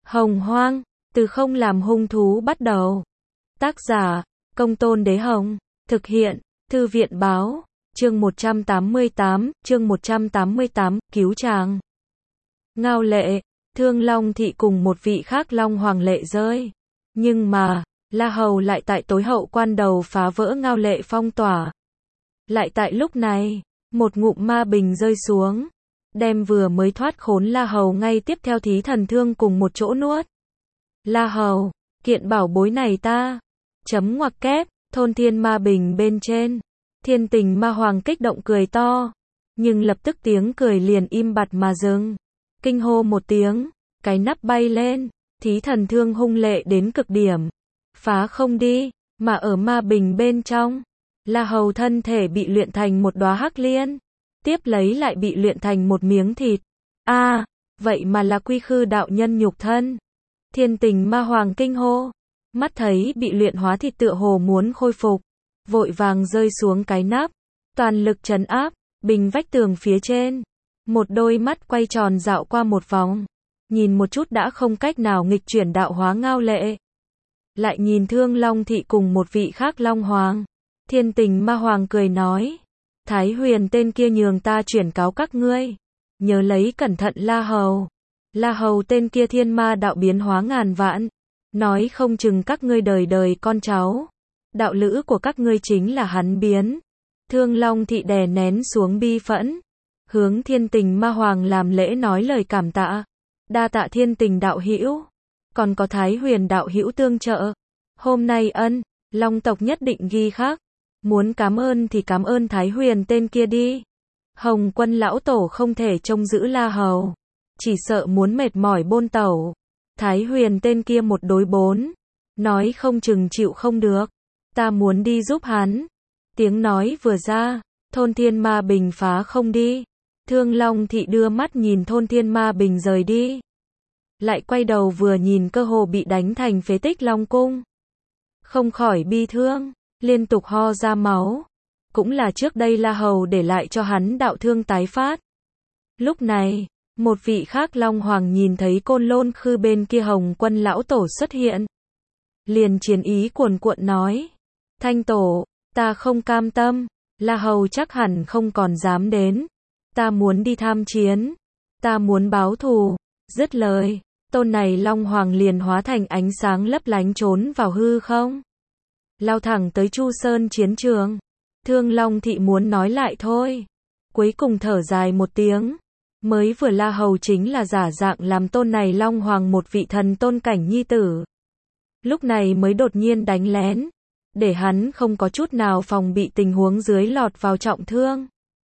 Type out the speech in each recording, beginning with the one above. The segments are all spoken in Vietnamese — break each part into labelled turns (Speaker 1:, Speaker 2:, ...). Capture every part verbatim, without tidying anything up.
Speaker 1: Hồng Hoang, từ không làm hung thú bắt đầu. Tác giả, Công Tôn Đế Hồng. Thực hiện, Thư viện Báo. Chương một trăm tám mươi tám, chương một trăm tám mươi tám, cứu chàng. Ngao Lệ, Thương Long Thị cùng một vị khác Long Hoàng lệ rơi. Nhưng mà, La Hầu lại tại tối hậu quan đầu phá vỡ Ngao Lệ phong tỏa. Lại tại lúc này, một ngụm ma bình rơi xuống, đem vừa mới thoát khốn La Hầu ngay tiếp theo Thí Thần Thương cùng một chỗ nuốt. La Hầu, kiện bảo bối này ta. Chấm ngoặc kép, thôn thiên ma bình bên trên. Thiên Tình Ma Hoàng kích động cười to, nhưng lập tức tiếng cười liền im bặt mà dừng. Kinh hô một tiếng, cái nắp bay lên, Thí Thần Thương hung lệ đến cực điểm, phá không đi, mà ở ma bình bên trong, La Hầu thân thể bị luyện thành một đóa hắc liên, tiếp lấy lại bị luyện thành một miếng thịt. A, à, vậy mà là Quy Khư đạo nhân nhục thân. Thiên Tình Ma Hoàng kinh hô, mắt thấy bị luyện hóa thịt tựa hồ muốn khôi phục, vội vàng rơi xuống cái nắp, toàn lực trấn áp, bình vách tường phía trên. Một đôi mắt quay tròn dạo qua một vòng, nhìn một chút đã không cách nào nghịch chuyển đạo hóa Ngao Lệ. Lại nhìn Thương Long Thị cùng một vị khác Long Hoàng. Thiên Tình Ma Hoàng cười nói, Thái Huyền tên kia nhường ta chuyển cáo các ngươi, nhớ lấy cẩn thận La Hầu. La Hầu tên kia thiên ma đạo biến hóa ngàn vạn, nói không chừng các ngươi đời đời con cháu, đạo lữ của các ngươi chính là hắn biến. Thương Long Thị đè nén xuống bi phẫn, hướng Thiên Tình Ma Hoàng làm lễ nói lời cảm tạ. Đa tạ Thiên Tình đạo hữu, còn có Thái Huyền đạo hữu tương trợ. Hôm nay ân, Long tộc nhất định ghi khắc. Muốn cảm ơn thì cảm ơn Thái Huyền tên kia đi. Hồng Quân lão tổ không thể trông giữ La Hầu, chỉ sợ muốn mệt mỏi bôn tẩu. Thái Huyền tên kia một đối bốn, nói không chừng chịu không được. Ta muốn đi giúp hắn. Tiếng nói vừa ra, thôn thiên ma bình phá không đi. Thương Long Thị đưa mắt nhìn thôn thiên ma bình rời đi, lại quay đầu vừa nhìn cơ hồ bị đánh thành phế tích Long cung, không khỏi bi thương, liên tục ho ra máu. Cũng là trước đây La Hầu để lại cho hắn đạo thương tái phát. Lúc này, một vị khác Long Hoàng nhìn thấy Côn Lôn Khư bên kia Hồng Quân lão tổ xuất hiện, liền chiến ý cuồn cuộn nói, Thanh tổ, ta không cam tâm, La Hầu chắc hẳn không còn dám đến. Ta muốn đi tham chiến, ta muốn báo thù. Dứt lời, tôn này Long Hoàng liền hóa thành ánh sáng lấp lánh trốn vào hư không, lao thẳng tới Chu Sơn chiến trường. Thương Long Thị muốn nói lại thôi, cuối cùng thở dài một tiếng. Mới vừa La Hầu chính là giả dạng làm tôn này Long Hoàng một vị thần tôn cảnh nhi tử, lúc này mới đột nhiên đánh lén, để hắn không có chút nào phòng bị tình huống dưới lọt vào trọng thương.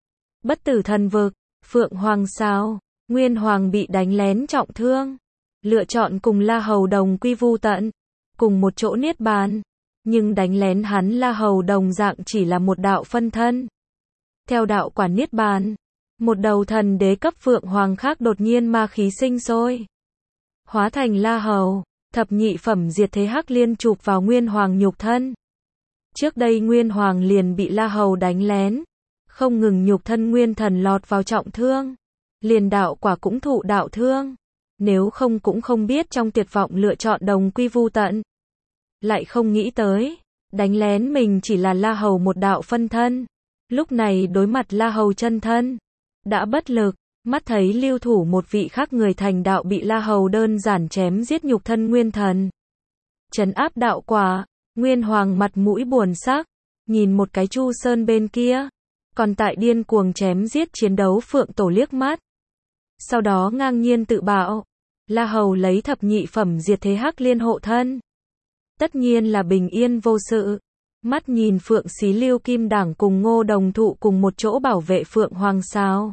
Speaker 1: Bất tử thần vực, Phượng Hoàng sao, Nguyên Hoàng bị đánh lén trọng thương, lựa chọn cùng La Hầu đồng quy vu tận, cùng một chỗ niết bàn, nhưng đánh lén hắn La Hầu đồng dạng chỉ là một đạo phân thân. Theo đạo quả niết bàn, một đầu thần đế cấp Phượng Hoàng khác đột nhiên ma khí sinh sôi, hóa thành La Hầu, thập nhị phẩm diệt thế hắc liên chụp vào Nguyên Hoàng nhục thân. Trước đây Nguyên Hoàng liền bị La Hầu đánh lén, không ngừng nhục thân nguyên thần lọt vào trọng thương, liền đạo quả cũng thụ đạo thương, nếu không cũng không biết trong tuyệt vọng lựa chọn đồng quy vu tận. Lại không nghĩ tới, đánh lén mình chỉ là La Hầu một đạo phân thân, lúc này đối mặt La Hầu chân thân, đã bất lực, mắt thấy lưu thủ một vị khác người thành đạo bị La Hầu đơn giản chém giết nhục thân nguyên thần, trấn áp đạo quả. Nguyên Hoàng mặt mũi buồn sắc, nhìn một cái Chu Sơn bên kia, còn tại điên cuồng chém giết chiến đấu Phượng tổ liếc mắt. Sau đó ngang nhiên tự bảo, La Hầu lấy thập nhị phẩm diệt thế hắc liên hộ thân, tất nhiên là bình yên vô sự. Mắt nhìn Phượng Xí Lưu Kim Đảng cùng Ngô Đồng Thụ cùng một chỗ bảo vệ Phượng Hoàng sao,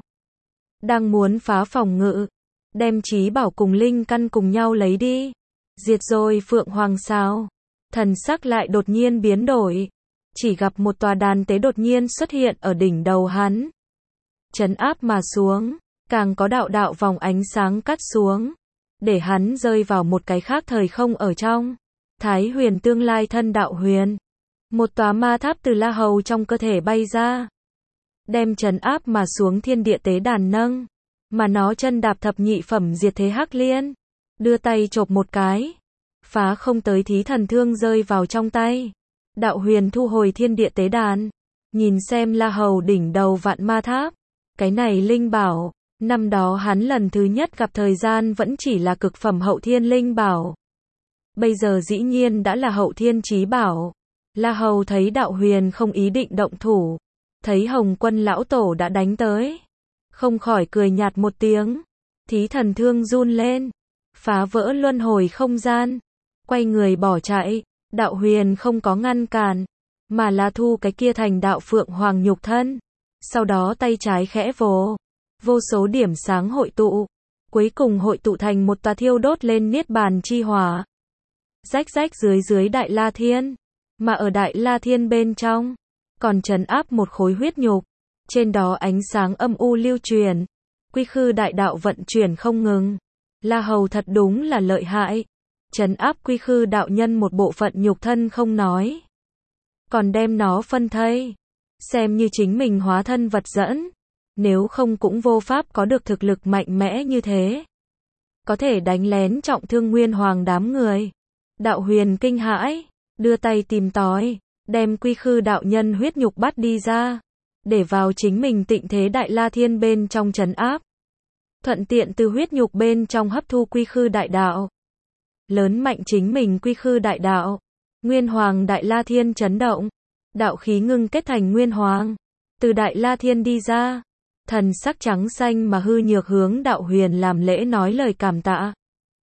Speaker 1: đang muốn phá phòng ngự, đem trí bảo cùng linh căn cùng nhau lấy đi, diệt rồi Phượng Hoàng sao. Thần sắc lại đột nhiên biến đổi, chỉ gặp một tòa đàn tế đột nhiên xuất hiện ở đỉnh đầu hắn, trấn áp mà xuống, càng có đạo đạo vòng ánh sáng cắt xuống, để hắn rơi vào một cái khác thời không ở trong. Thái Huyền tương lai thân đạo huyền, một tòa ma tháp từ La Hầu trong cơ thể bay ra, đem trấn áp mà xuống thiên địa tế đàn nâng, mà nó chân đạp thập nhị phẩm diệt thế hắc liên, đưa tay chộp một cái. Phá không tới thí thần thương rơi vào trong tay. Đạo Huyền thu hồi thiên địa tế đàn. Nhìn xem La Hầu đỉnh đầu vạn ma tháp. Cái này linh bảo, năm đó hắn lần thứ nhất gặp thời gian vẫn chỉ là cực phẩm hậu thiên linh bảo. Bây giờ dĩ nhiên đã là hậu thiên chí bảo. La Hầu thấy Đạo Huyền không ý định động thủ. Thấy Hồng Quân lão tổ đã đánh tới. Không khỏi cười nhạt một tiếng. Thí thần thương run lên. Phá vỡ luân hồi không gian. Quay người bỏ chạy. Đạo Huyền không có ngăn cản. Mà là thu cái kia thành đạo phượng hoàng nhục thân. Sau đó tay trái khẽ vồ. Vô số điểm sáng hội tụ. Cuối cùng hội tụ thành một tòa thiêu đốt lên niết bàn chi hỏa. Rách rách dưới dưới Đại La Thiên. Mà ở Đại La Thiên bên trong. Còn trấn áp một khối huyết nhục. Trên đó ánh sáng âm u lưu truyền. Quy khư đại đạo vận chuyển không ngừng. La Hầu thật đúng là lợi hại. Trấn áp quy khư đạo nhân một bộ phận nhục thân không nói. Còn đem nó phân thây. Xem như chính mình hóa thân vật dẫn. Nếu không cũng vô pháp có được thực lực mạnh mẽ như thế. Có thể đánh lén trọng thương Nguyên Hoàng đám người. Đạo Huyền kinh hãi. Đưa tay tìm tòi. Đem quy khư đạo nhân huyết nhục bắt đi ra. Để vào chính mình tịnh thế Đại La Thiên bên trong trấn áp. Thuận tiện từ huyết nhục bên trong hấp thu quy khư đại đạo. Lớn mạnh chính mình quy khư đại đạo. Nguyên Hoàng Đại La Thiên chấn động. Đạo khí ngưng kết thành Nguyên Hoàng. Từ Đại La Thiên đi ra. Thần sắc trắng xanh mà hư nhược hướng Đạo Huyền làm lễ nói lời cảm tạ.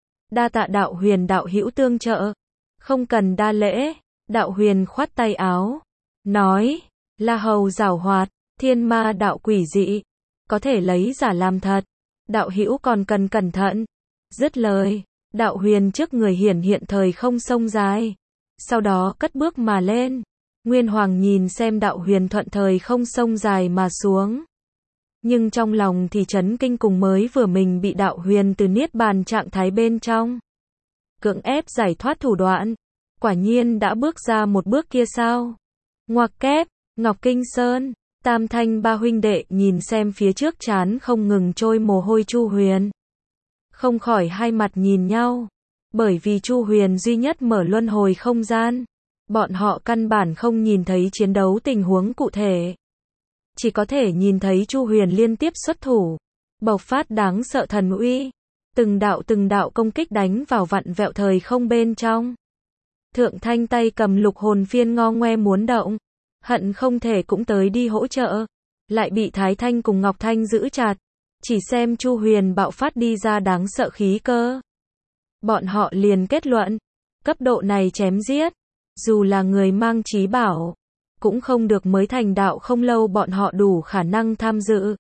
Speaker 1: Đa tạ Đạo Huyền đạo hữu tương trợ. Không cần đa lễ. Đạo Huyền khoát tay áo. Nói. La Hầu giảo hoạt. Thiên ma đạo quỷ dị. Có thể lấy giả làm thật. Đạo hữu còn cần cẩn thận. Dứt lời. Đạo Huyền trước người hiển hiện thời không sông dài. Sau đó cất bước mà lên. Nguyên Hoàng nhìn xem Đạo Huyền thuận thời không sông dài mà xuống. Nhưng trong lòng thì chấn kinh cùng mới vừa mình bị Đạo Huyền từ niết bàn trạng thái bên trong. Cưỡng ép giải thoát thủ đoạn. Quả nhiên đã bước ra một bước kia sao? Ngoặc kép, Ngọc Kinh Sơn, Tam Thanh ba huynh đệ nhìn xem phía trước trán không ngừng trôi mồ hôi Chu Huyền. Không khỏi hai mặt nhìn nhau. Bởi vì Chu Huyền duy nhất mở luân hồi không gian. Bọn họ căn bản không nhìn thấy chiến đấu tình huống cụ thể. Chỉ có thể nhìn thấy Chu Huyền liên tiếp xuất thủ. Bộc phát đáng sợ thần uy. Từng đạo từng đạo công kích đánh vào vặn vẹo thời không bên trong. Thượng Thanh tay cầm lục hồn phiên ngo ngoe muốn động. Hận không thể cũng tới đi hỗ trợ. Lại bị Thái Thanh cùng Ngọc Thanh giữ chặt. Chỉ xem Chu Huyền bạo phát đi ra đáng sợ khí cơ. Bọn họ liền kết luận. Cấp độ này chém giết. Dù là người mang chí bảo. Cũng không được mới thành đạo không lâu bọn họ đủ khả năng tham dự.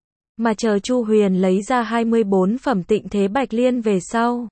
Speaker 1: Mà chờ Chu Huyền lấy ra hai mươi bốn phẩm tịnh thế bạch liên về sau.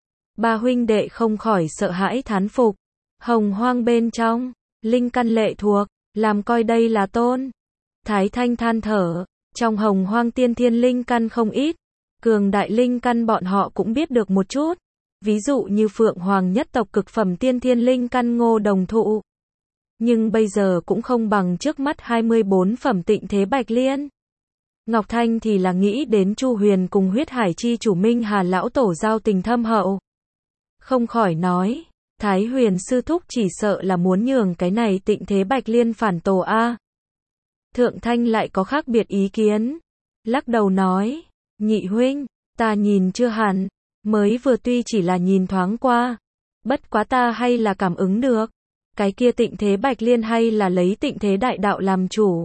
Speaker 1: Ba huynh đệ không khỏi sợ hãi thán phục. Hồng hoang bên trong. Linh căn lệ thuộc. Làm coi đây là tôn. Thái Thanh than thở. Trong hồng hoang tiên thiên linh căn không ít. Cường đại linh căn bọn họ cũng biết được một chút. Ví dụ như Phượng Hoàng nhất tộc cực phẩm tiên thiên linh căn Ngô Đồng Thụ. Nhưng bây giờ cũng không bằng trước mắt hai mươi bốn phẩm tịnh thế bạch liên. Ngọc Thanh thì là nghĩ đến Chu Huyền cùng huyết hải chi chủ Minh Hà lão tổ giao tình thâm hậu. Không khỏi nói. Thái Huyền sư thúc chỉ sợ là muốn nhường cái này tịnh thế bạch liên phản tổ a. Thượng Thanh lại có khác biệt ý kiến. Lắc đầu nói. Nhị huynh, ta nhìn chưa hẳn. Mới vừa tuy chỉ là nhìn thoáng qua. Bất quá ta hay là cảm ứng được. Cái kia tịnh thế bạch liên hay là lấy tịnh thế đại đạo làm chủ.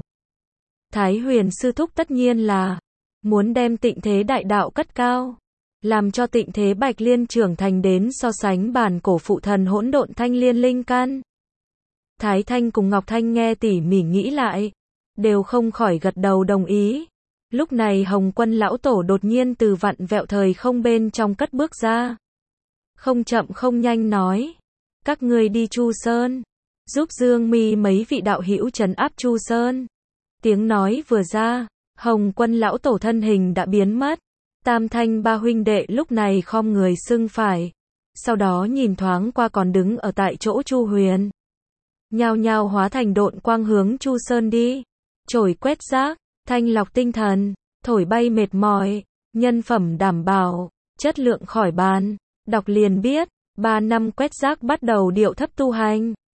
Speaker 1: Thái Huyền sư thúc tất nhiên là muốn đem tịnh thế đại đạo cất cao. Làm cho tịnh thế bạch liên trưởng thành đến so sánh bản cổ phụ thần hỗn độn thanh liên linh căn. Thái Thanh cùng Ngọc Thanh nghe tỉ mỉ nghĩ lại. Đều không khỏi gật đầu đồng ý. Lúc này Hồng Quân lão tổ đột nhiên từ vặn vẹo thời không bên trong cất bước ra. Không chậm không nhanh nói. Các ngươi đi Chu Sơn. Giúp Dương Mi mấy vị đạo hữu trấn áp Chu Sơn. Tiếng nói vừa ra. Hồng Quân lão tổ thân hình đã biến mất. Tam Thanh ba huynh đệ lúc này khom người xưng phải. Sau đó nhìn thoáng qua còn đứng ở tại chỗ Chu Huyền. Nhao nhao hóa thành độn quang hướng Chu Sơn đi. Chổi quét rác, thanh lọc tinh thần, thổi bay mệt mỏi, nhân phẩm đảm bảo, chất lượng khỏi bàn. Đọc liền biết, ba năm quét rác bắt đầu điệu thấp tu hành.